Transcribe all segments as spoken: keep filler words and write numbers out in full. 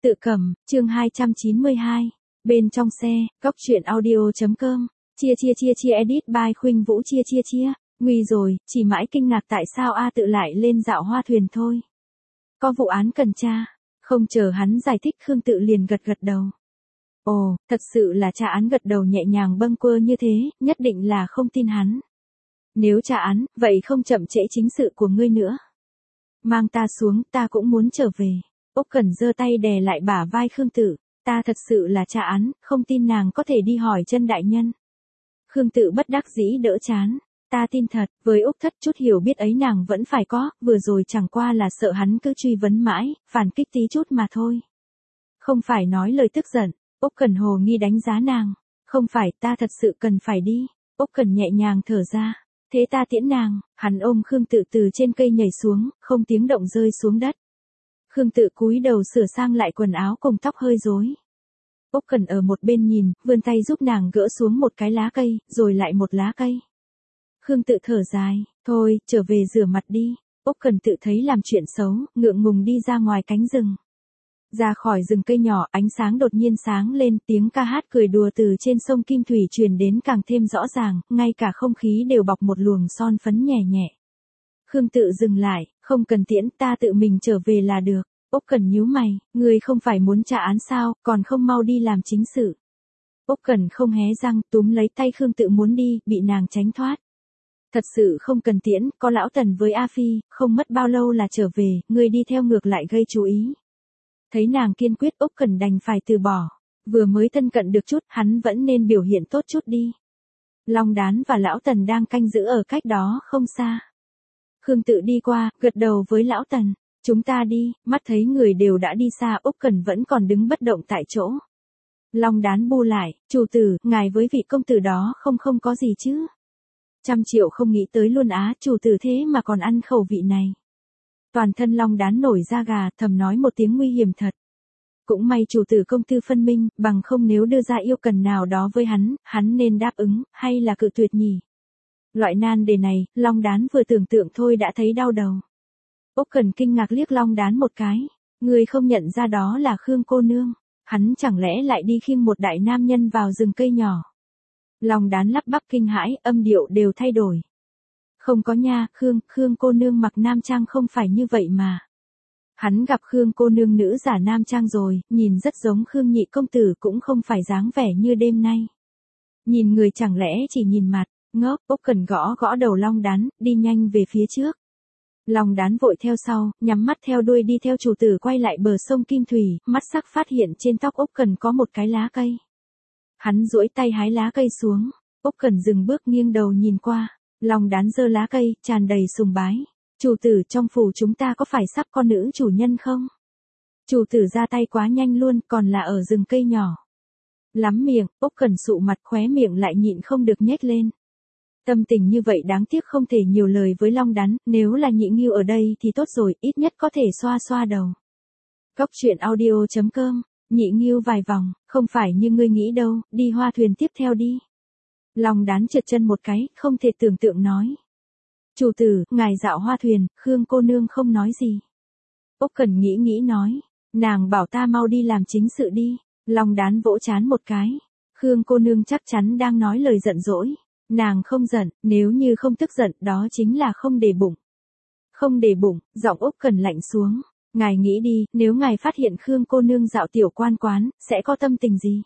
Tự cầm, chương hai trăm chín mươi hai. Bên trong xe, Cóc Truyện Audio.com. Chia chia chia chia edit by Khuynh Vũ chia chia chia. Nguy rồi, chỉ mãi kinh ngạc tại sao A Tự lại lên dạo hoa thuyền thôi. Có vụ án cần tra. Không chờ hắn giải thích Khương Tự liền gật gật đầu. Ồ, thật sự là tra án, gật đầu nhẹ nhàng bâng quơ như thế, nhất định là không tin hắn. Nếu tra án, vậy không chậm trễ chính sự của ngươi nữa. Mang ta xuống, ta cũng muốn trở về. Úc Cẩn giơ tay đè lại bả vai Khương Tự, ta thật sự là tra án, không tin nàng có thể đi hỏi Chân đại nhân. Khương Tự bất đắc dĩ đỡ chán, ta tin thật, với Úc Thất chút hiểu biết ấy nàng vẫn phải có, vừa rồi chẳng qua là sợ hắn cứ truy vấn mãi, phản kích tí chút mà thôi. Không phải nói lời tức giận. Úc Cẩn hồ nghi đánh giá nàng, không phải, ta thật sự cần phải đi. Úc Cẩn nhẹ nhàng thở ra, thế ta tiễn nàng. Hắn ôm Khương Tự từ trên cây nhảy xuống, không tiếng động rơi xuống đất. Khương Tự cúi đầu sửa sang lại quần áo cùng tóc hơi rối. Úc Cẩn ở một bên nhìn, vươn tay giúp nàng gỡ xuống một cái lá cây, rồi lại một lá cây. Khương Tự thở dài, thôi, trở về rửa mặt đi. Úc Cẩn tự thấy làm chuyện xấu, ngượng ngùng đi ra ngoài cánh rừng. Ra khỏi rừng cây nhỏ, ánh sáng đột nhiên sáng lên, tiếng ca hát cười đùa từ trên sông Kim Thủy truyền đến càng thêm rõ ràng, ngay cả không khí đều bọc một luồng son phấn nhẹ nhẹ. Khương Tự dừng lại, không cần tiễn, ta tự mình trở về là được. Úc Cẩn nhíu mày, ngươi không phải muốn tra án sao, còn không mau đi làm chính sự. Úc Cẩn không hé răng, túm lấy tay Khương Tự muốn đi, bị nàng tránh thoát. Thật sự không cần tiễn, có lão Tần với A Phi, không mất bao lâu là trở về, ngươi đi theo ngược lại gây chú ý. Thấy nàng kiên quyết, Úc Cẩn đành phải từ bỏ. Vừa mới thân cận được chút, hắn vẫn nên biểu hiện tốt chút đi. Long Đán và lão Tần đang canh giữ ở cách đó không xa. Khương Tự đi qua, gật đầu với lão Tần, chúng ta đi. Mắt thấy người đều đã đi xa, Úc Cẩn vẫn còn đứng bất động tại chỗ. Long Đán bu lại, chủ tử, ngài với vị công tử đó không không có gì chứ? Trăm triệu không nghĩ tới luôn á, chủ tử thế mà còn ăn khẩu vị này. Toàn thân Long Đán nổi da gà, thầm nói một tiếng nguy hiểm thật. Cũng may chủ tử công tư phân minh, bằng không nếu đưa ra yêu cần nào đó với hắn, hắn nên đáp ứng, hay là cự tuyệt nhỉ? Loại nan đề này, Long Đán vừa tưởng tượng thôi đã thấy đau đầu. Úc Cẩn kinh ngạc liếc Long Đán một cái, người không nhận ra đó là Khương cô nương, hắn chẳng lẽ lại đi khiêng một đại nam nhân vào rừng cây nhỏ? Long Đán lắp bắp kinh hãi, âm điệu đều thay đổi. Không có nha, Khương, Khương cô nương mặc nam trang không phải như vậy mà. Hắn gặp Khương cô nương nữ giả nam trang rồi, nhìn rất giống Khương nhị công tử, cũng không phải dáng vẻ như đêm nay. Nhìn người chẳng lẽ chỉ nhìn mặt, ngốc. Úc Cẩn gõ gõ đầu Long Đán, đi nhanh về phía trước. Long Đán vội theo sau, nhắm mắt theo đuôi đi theo chủ tử quay lại bờ sông Kim Thủy, mắt sắc phát hiện trên tóc Úc Cẩn có một cái lá cây. Hắn duỗi tay hái lá cây xuống, Úc Cẩn dừng bước nghiêng đầu nhìn qua. Long Đán giơ lá cây, tràn đầy sùng bái. Chủ tử, trong phủ chúng ta có phải sắp có nữ chủ nhân không? Chủ tử ra tay quá nhanh luôn, còn là ở rừng cây nhỏ. Lắm miệng, Úc Cẩn sụ mặt, khóe miệng lại nhịn không được nhếch lên. Tâm tình như vậy đáng tiếc không thể nhiều lời với Long Đán, nếu là Nhị Ngưu ở đây thì tốt rồi, ít nhất có thể xoa xoa đầu. Cóc Truyện Audio.com. Nhị Ngưu vài vòng, không phải như ngươi nghĩ đâu, đi hoa thuyền tiếp theo đi. Long Đán trượt chân một cái, không thể tưởng tượng nói. Chủ tử, ngài dạo hoa thuyền, Khương cô nương không nói gì. Úc Cẩn nghĩ nghĩ nói, nàng bảo ta mau đi làm chính sự đi. Long Đán vỗ trán một cái. Khương cô nương chắc chắn đang nói lời giận dỗi. Nàng không giận, nếu như không tức giận, đó chính là không để bụng. Không để bụng, giọng Úc Cẩn lạnh xuống. Ngài nghĩ đi, nếu ngài phát hiện Khương cô nương dạo tiểu quan quán, sẽ có tâm tình gì?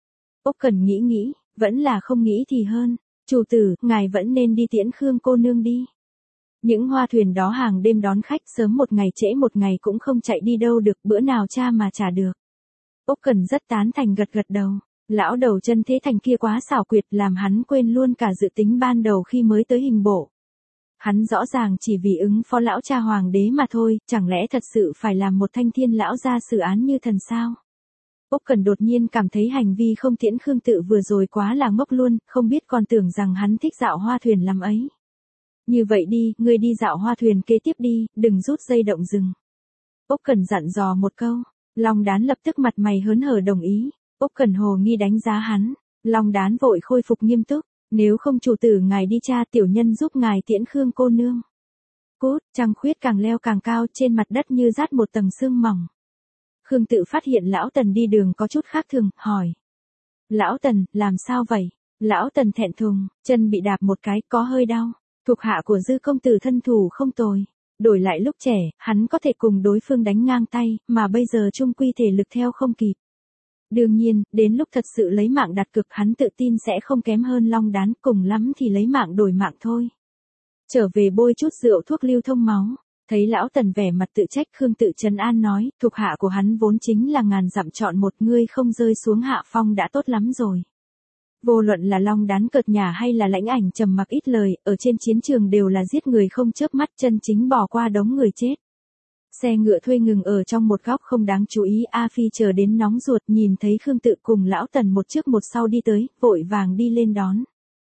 Úc Cẩn nghĩ nghĩ, vẫn là không nghĩ thì hơn. Chủ tử, ngài vẫn nên đi tiễn Khương cô nương đi. Những hoa thuyền đó hàng đêm đón khách, sớm một ngày trễ một ngày cũng không chạy đi đâu được, bữa nào cha mà trả được. Úc Cẩn rất tán thành gật gật đầu. Lão đầu Chân Thế Thành kia quá xảo quyệt, làm hắn quên luôn cả dự tính ban đầu khi mới tới hình bộ. Hắn rõ ràng chỉ vì ứng phó lão cha hoàng đế mà thôi, chẳng lẽ thật sự phải làm một thanh thiên lão ra xử án như thần sao? Úc Cẩn đột nhiên cảm thấy hành vi không tiễn Khương Tự vừa rồi quá là ngốc luôn, không biết còn tưởng rằng hắn thích dạo hoa thuyền lắm ấy. Như vậy đi, ngươi đi dạo hoa thuyền kế tiếp đi, đừng rút dây động rừng. Úc Cẩn dặn dò một câu, Long Đán lập tức mặt mày hớn hở đồng ý. Úc Cẩn hồ nghi đánh giá hắn, Long Đán vội khôi phục nghiêm túc, nếu không chủ tử ngài đi tra, tiểu nhân giúp ngài tiễn Khương cô nương. Cút, trăng khuyết càng leo càng cao, trên mặt đất như dát một tầng sương mỏng. Khương Tự phát hiện Lão Tần đi đường có chút khác thường, hỏi. Lão Tần, làm sao vậy? Lão Tần thẹn thùng, chân bị đạp một cái, có hơi đau. Thuộc hạ của Dư công tử thân thủ không tồi. Đổi lại lúc trẻ, hắn có thể cùng đối phương đánh ngang tay, mà bây giờ chung quy thể lực theo không kịp. Đương nhiên, đến lúc thật sự lấy mạng đặt cược hắn tự tin sẽ không kém hơn Long Đán, cùng lắm thì lấy mạng đổi mạng thôi. Trở về bôi chút rượu thuốc lưu thông máu. Thấy Lão Tần vẻ mặt tự trách, Khương Tự trấn an nói, thuộc hạ của hắn vốn chính là ngàn dặm chọn một, ngươi không rơi xuống hạ phong đã tốt lắm rồi. Vô luận là Long Đán cợt nhả hay là Lãnh Ảnh trầm mặc ít lời, ở trên chiến trường đều là giết người không chớp mắt, chân chính bỏ qua đống người chết. Xe ngựa thuê ngừng ở trong một góc không đáng chú ý, A Phi chờ đến nóng ruột, nhìn thấy Khương Tự cùng Lão Tần một trước một sau đi tới, vội vàng đi lên đón.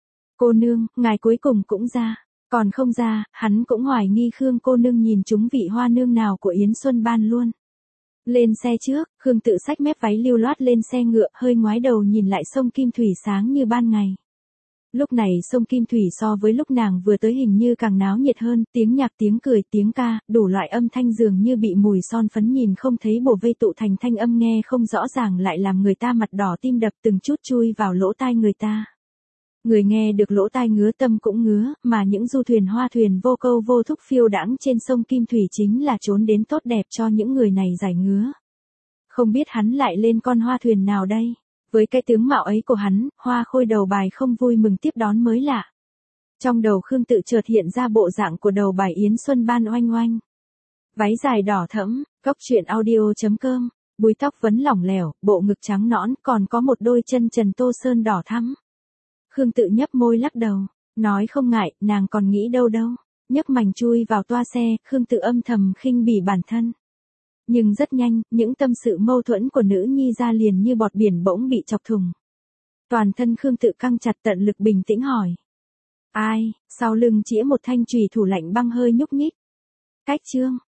Cô nương, ngài cuối cùng cũng ra. Còn không ra, hắn cũng hoài nghi Khương cô nương nhìn chúng vị hoa nương nào của Yến Xuân Ban luôn. Lên xe trước, Khương Tự xách mép váy lưu loát lên xe ngựa, hơi ngoái đầu nhìn lại sông Kim Thủy sáng như ban ngày. Lúc này sông Kim Thủy so với lúc nàng vừa tới hình như càng náo nhiệt hơn, tiếng nhạc tiếng cười tiếng ca, đủ loại âm thanh dường như bị mùi son phấn nhìn không thấy bổ vây tụ thành thanh âm nghe không rõ ràng lại làm người ta mặt đỏ tim đập từng chút chui vào lỗ tai người ta. Người nghe được lỗ tai ngứa tâm cũng ngứa, mà những du thuyền hoa thuyền vô câu vô thúc phiêu đãng trên sông Kim Thủy chính là trốn đến tốt đẹp cho những người này giải ngứa. Không biết hắn lại lên con hoa thuyền nào đây? Với cái tướng mạo ấy của hắn, Hoa Khôi đầu bài không vui mừng tiếp đón mới lạ. Trong đầu Khương Tự chợt hiện ra bộ dạng của đầu bài Yến Xuân Ban oanh oanh. Váy dài đỏ thẫm, cốc truyện audio chấm com, búi tóc vấn lỏng lẻo, bộ ngực trắng nõn, còn có một đôi chân trần tô sơn đỏ thắm. Khương Tự nhấp môi lắc đầu, nói không ngại, nàng còn nghĩ đâu đâu. Nhấc mành chui vào toa xe, Khương Tự âm thầm khinh bỉ bản thân. Nhưng rất nhanh, những tâm sự mâu thuẫn của nữ nhi ra liền như bọt biển bỗng bị chọc thùng. Toàn thân Khương Tự căng chặt tận lực bình tĩnh hỏi. Ai? Sau lưng chĩa một thanh chùy thủ lạnh băng hơi nhúc nhích. Cách chương,